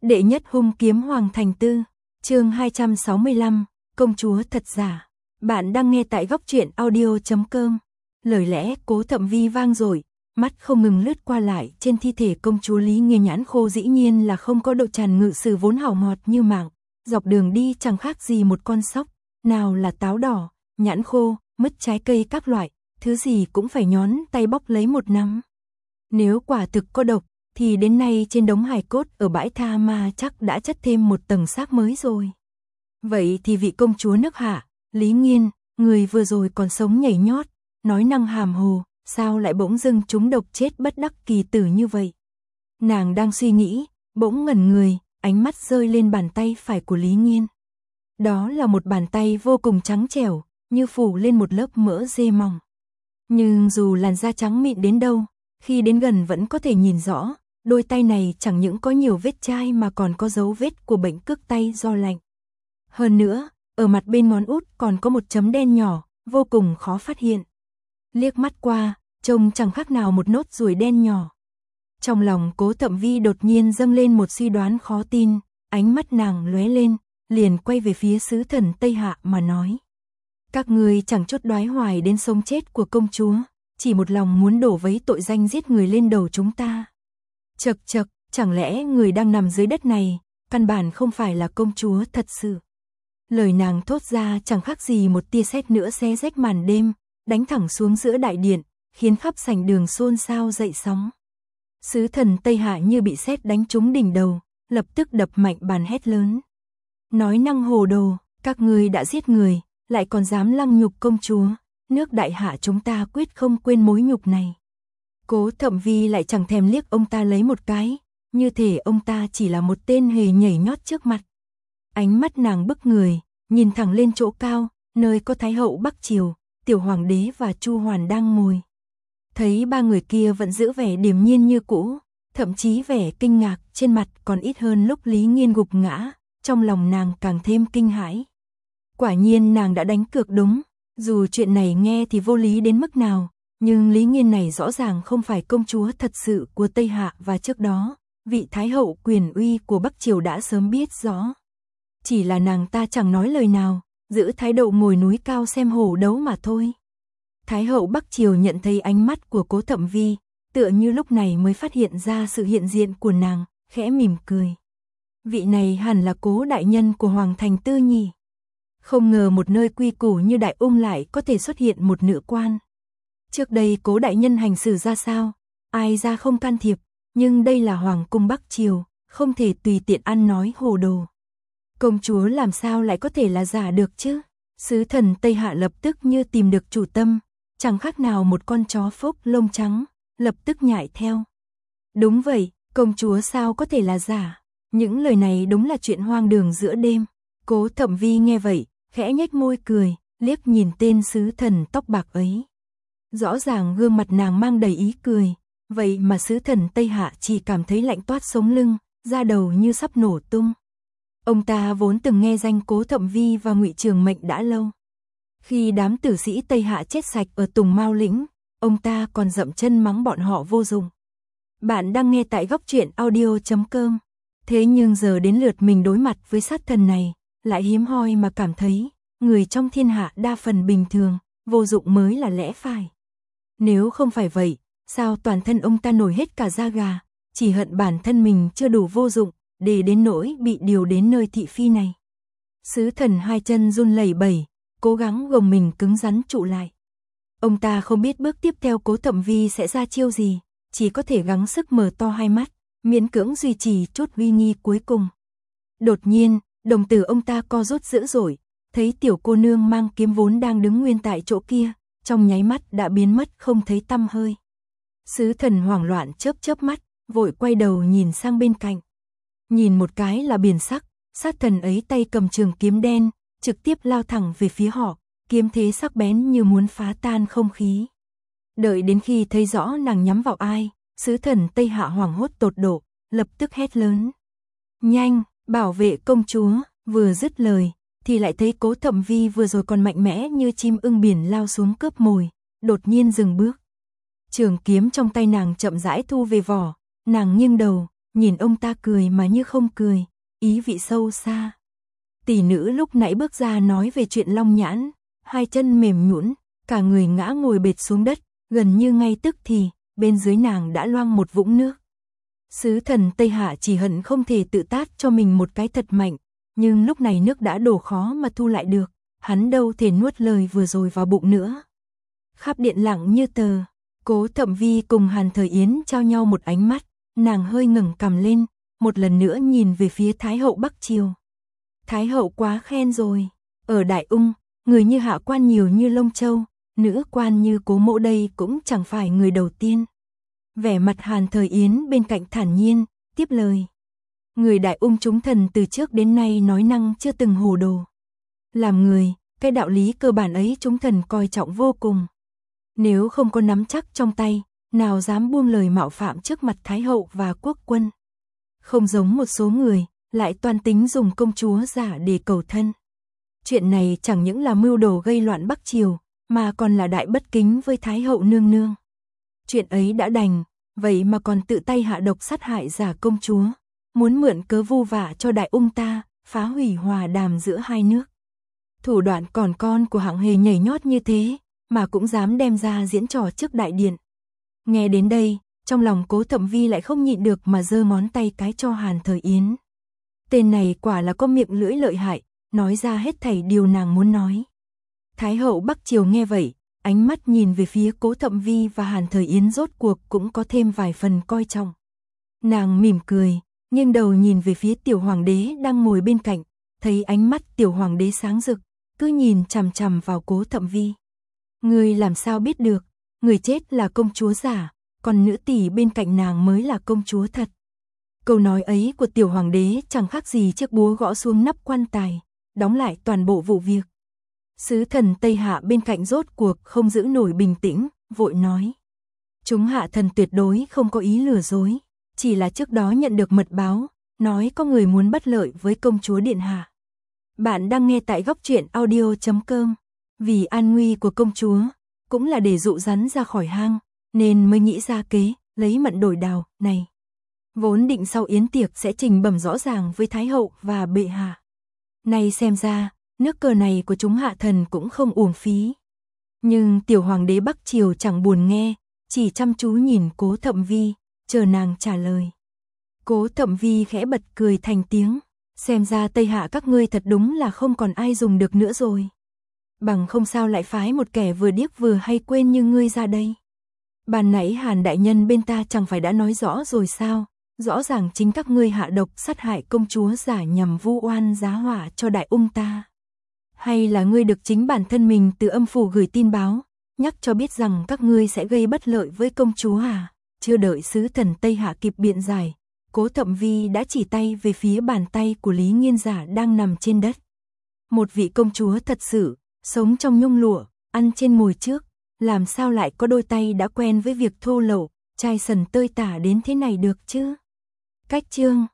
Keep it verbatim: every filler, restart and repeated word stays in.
Đệ nhất hung kiếm Hoàng Thành Tư, chương hai trăm sáu mươi lăm, công chúa thật giả. Bạn đang nghe tại góc truyện audio chấm com. Lời lẽ Cố Thậm Vi vang dội, mắt không ngừng lướt qua lại trên thi thể công chúa Lý Nghiên. Nhãn khô dĩ nhiên là không có độ tràn ngự sử vốn hảo ngọt như mạng, dọc đường đi chẳng khác gì một con sóc, nào là táo đỏ, nhãn khô, mứt trái cây các loại, thứ gì cũng phải nhón tay bóc lấy một nắm. Nếu quả thực có độc, thì đến nay trên đống hài cốt ở bãi tha ma chắc đã chất thêm một tầng xác mới rồi. Vậy thì vị công chúa nước Hạ, Lý Nghiên, người vừa rồi còn sống nhảy nhót, nói năng hàm hồ, sao lại bỗng dưng trúng độc chết bất đắc kỳ tử như vậy? Nàng đang suy nghĩ, bỗng ngẩn người, ánh mắt rơi lên bàn tay phải của Lý Nghiên. Đó là một bàn tay vô cùng trắng trẻo, như phủ lên một lớp mỡ dê mỏng. Nhưng dù làn da trắng mịn đến đâu, khi đến gần vẫn có thể nhìn rõ, đôi tay này chẳng những có nhiều vết chai mà còn có dấu vết của bệnh cức tay do lạnh. Hơn nữa, ở mặt bên ngón út còn có một chấm đen nhỏ, vô cùng khó phát hiện. Liếc mắt qua, trông chẳng khác nào một nốt ruồi đen nhỏ. Trong lòng Cố Thậm Vi đột nhiên dâng lên một suy đoán khó tin, ánh mắt nàng lóe lên, liền quay về phía sứ thần Tây Hạ mà nói. Các ngươi chẳng chốt đoái hoài đến sống chết của công chúa, chỉ một lòng muốn đổ vấy tội danh giết người lên đầu chúng ta. Chậc chậc, chẳng lẽ người đang nằm dưới đất này, căn bản không phải là công chúa thật sự. Lời nàng thốt ra chẳng khác gì một tia sét nữa xé rách màn đêm, đánh thẳng xuống giữa đại điện, khiến khắp sảnh đường xôn xao dậy sóng. Sứ thần Tây Hạ như bị sét đánh trúng đỉnh đầu, lập tức đập mạnh bàn hét lớn. Nói năng hồ đồ, các ngươi đã giết người, lại còn dám lăng nhục công chúa, nước Đại Hạ chúng ta quyết không quên mối nhục này. Cố Thậm Vi lại chẳng thèm liếc ông ta lấy một cái, như thể ông ta chỉ là một tên hề nhảy nhót trước mặt. Ánh mắt nàng bức người, nhìn thẳng lên chỗ cao, nơi có Thái hậu Bắc Triều, Tiểu Hoàng đế và Chu Hoàn đang ngồi. Thấy ba người kia vẫn giữ vẻ điềm nhiên như cũ, thậm chí vẻ kinh ngạc trên mặt còn ít hơn lúc Lý Nghiên gục ngã, trong lòng nàng càng thêm kinh hãi. Quả nhiên nàng đã đánh cược đúng, dù chuyện này nghe thì vô lý đến mức nào, nhưng Lý Nghiên này rõ ràng không phải công chúa thật sự của Tây Hạ và trước đó, vị Thái hậu quyền uy của Bắc Triều đã sớm biết rõ. Chỉ là nàng ta chẳng nói lời nào, giữ thái độ ngồi núi cao xem hổ đấu mà thôi. Thái hậu Bắc Triều nhận thấy ánh mắt của Cố Thậm Vi, tựa như lúc này mới phát hiện ra sự hiện diện của nàng, khẽ mỉm cười. Vị này hẳn là Cố đại nhân của Hoàng Thành Tư nhỉ? Không ngờ một nơi quy củ như Đại Ung lại có thể xuất hiện một nữ quan. Trước đây Cố đại nhân hành xử ra sao, ai ra không can thiệp, nhưng đây là Hoàng cung Bắc Triều, không thể tùy tiện ăn nói hồ đồ. Công chúa làm sao lại có thể là giả được chứ? Sứ thần Tây Hạ lập tức như tìm được chủ tâm, chẳng khác nào một con chó phốc lông trắng, lập tức nhại theo. Đúng vậy, công chúa sao có thể là giả? Những lời này đúng là chuyện hoang đường giữa đêm. Cố Thậm Vi nghe vậy, khẽ nhếch môi cười, liếc nhìn tên sứ thần tóc bạc ấy. Rõ ràng gương mặt nàng mang đầy ý cười, vậy mà sứ thần Tây Hạ chỉ cảm thấy lạnh toát sống lưng, da đầu như sắp nổ tung. Ông ta vốn từng nghe danh Cố Thậm Vi và Ngụy Trường Mệnh đã lâu. Khi đám tử sĩ Tây Hạ chết sạch ở Tùng Mao Lĩnh, ông ta còn dậm chân mắng bọn họ vô dụng. Bạn đang nghe tại góc truyện audio chấm com. Thế nhưng giờ đến lượt mình đối mặt với sát thần này, lại hiếm hoi mà cảm thấy, người trong thiên hạ đa phần bình thường, vô dụng mới là lẽ phải. Nếu không phải vậy, sao toàn thân ông ta nổi hết cả da gà, chỉ hận bản thân mình chưa đủ vô dụng, để đến nỗi bị điều đến nơi thị phi này. Sứ thần hai chân run lẩy bẩy, cố gắng gồng mình cứng rắn trụ lại. Ông ta không biết bước tiếp theo Cố Thậm Vi sẽ ra chiêu gì, chỉ có thể gắng sức mở to hai mắt, miễn cưỡng duy trì chút uy nghi cuối cùng. Đột nhiên, đồng tử ông ta co rút dữ dội, thấy tiểu cô nương mang kiếm vốn đang đứng nguyên tại chỗ kia, trong nháy mắt đã biến mất không thấy tăm hơi. Sứ thần hoảng loạn chớp chớp mắt, vội quay đầu nhìn sang bên cạnh. Nhìn một cái là biển sắc, sát thần ấy tay cầm trường kiếm đen, trực tiếp lao thẳng về phía họ, kiếm thế sắc bén như muốn phá tan không khí. Đợi đến khi thấy rõ nàng nhắm vào ai, sứ thần Tây Hạ hoảng hốt tột độ, lập tức hét lớn. Nhanh, bảo vệ công chúa, vừa dứt lời, thì lại thấy Cố Thậm Vi vừa rồi còn mạnh mẽ như chim ưng biển lao xuống cướp mồi, đột nhiên dừng bước. Trường kiếm trong tay nàng chậm rãi thu về vỏ, nàng nghiêng đầu, nhìn ông ta cười mà như không cười, ý vị sâu xa. Tỷ nữ lúc nãy bước ra nói về chuyện Long Nhãn, hai chân mềm nhũn, cả người ngã ngồi bệt xuống đất, gần như ngay tức thì, bên dưới nàng đã loang một vũng nước. Sứ thần Tây Hạ chỉ hận không thể tự tát cho mình một cái thật mạnh, nhưng lúc này nước đã đổ khó mà thu lại được, hắn đâu thể nuốt lời vừa rồi vào bụng nữa. Khắp điện lặng như tờ, Cố Thậm Vi cùng Hàn Thời Yến trao nhau một ánh mắt, nàng hơi ngẩng cằm lên, một lần nữa nhìn về phía Thái hậu Bắc Triều. Thái hậu quá khen rồi, ở Đại Ung, người như hạ quan nhiều như lông châu, nữ quan như Cố mỗ đây cũng chẳng phải người đầu tiên. Vẻ mặt Hàn Thời Yến bên cạnh thản nhiên, tiếp lời. Người Đại Ung chúng thần từ trước đến nay nói năng chưa từng hồ đồ. Làm người, cái đạo lý cơ bản ấy chúng thần coi trọng vô cùng. Nếu không có nắm chắc trong tay, nào dám buông lời mạo phạm trước mặt Thái hậu và quốc quân. Không giống một số người, lại toan tính dùng công chúa giả để cầu thân. Chuyện này chẳng những là mưu đồ gây loạn Bắc Triều, mà còn là đại bất kính với Thái hậu nương nương. Chuyện ấy đã đành, vậy mà còn tự tay hạ độc sát hại giả công chúa, muốn mượn cớ vu vạ cho Đại Ung ta, phá hủy hòa đàm giữa hai nước. Thủ đoạn còn con của hạng hề nhảy nhót như thế, mà cũng dám đem ra diễn trò trước đại điện. Nghe đến đây, trong lòng Cố Thậm Vi lại không nhịn được mà giơ ngón tay cái cho Hàn Thời Yến. Tên này quả là có miệng lưỡi lợi hại, nói ra hết thảy điều nàng muốn nói. Thái hậu Bắc Triều nghe vậy, ánh mắt nhìn về phía Cố Thậm Vi và Hàn Thời Yến rốt cuộc cũng có thêm vài phần coi trọng. Nàng mỉm cười, nghiêng đầu nhìn về phía tiểu hoàng đế đang ngồi bên cạnh, thấy ánh mắt tiểu hoàng đế sáng rực, cứ nhìn chằm chằm vào Cố Thậm Vi. Người làm sao biết được, người chết là công chúa giả, còn nữ tỷ bên cạnh nàng mới là công chúa thật. Câu nói ấy của tiểu hoàng đế chẳng khác gì chiếc búa gõ xuống nắp quan tài, đóng lại toàn bộ vụ việc. Sứ thần Tây Hạ bên cạnh rốt cuộc không giữ nổi bình tĩnh, vội nói. Chúng hạ thần tuyệt đối không có ý lừa dối, chỉ là trước đó nhận được mật báo, nói có người muốn bất lợi với công chúa điện hạ. Bạn đang nghe tại góc truyện audio chấm com, vì an nguy của công chúa, cũng là để dụ rắn ra khỏi hang, nên mới nghĩ ra kế, lấy mận đổi đào, này. Vốn định sau yến tiệc sẽ trình bẩm rõ ràng với Thái hậu và bệ hạ. Nay xem ra, nước cờ này của chúng hạ thần cũng không uổng phí. Nhưng tiểu hoàng đế Bắc Triều chẳng buồn nghe, chỉ chăm chú nhìn Cố Thậm Vi, chờ nàng trả lời. Cố Thậm Vi khẽ bật cười thành tiếng, xem ra Tây Hạ các ngươi thật đúng là không còn ai dùng được nữa rồi. Bằng không sao lại phái một kẻ vừa điếc vừa hay quên như ngươi ra đây. Ban nãy Hàn đại nhân bên ta chẳng phải đã nói rõ rồi sao, rõ ràng chính các ngươi hạ độc sát hại công chúa giả nhằm vu oan giá họa cho Đại Ung ta. Hay là ngươi được chính bản thân mình từ âm phủ gửi tin báo, nhắc cho biết rằng các ngươi sẽ gây bất lợi với công chúa à? Chưa đợi sứ thần Tây Hạ kịp biện giải, Cố Thậm Vi đã chỉ tay về phía bàn tay của Lý Nghiên Giả đang nằm trên đất. Một vị công chúa thật sự, sống trong nhung lụa, ăn trên mồi trước, làm sao lại có đôi tay đã quen với việc thô lậu, chai sần tơi tả đến thế này được chứ? Cách chương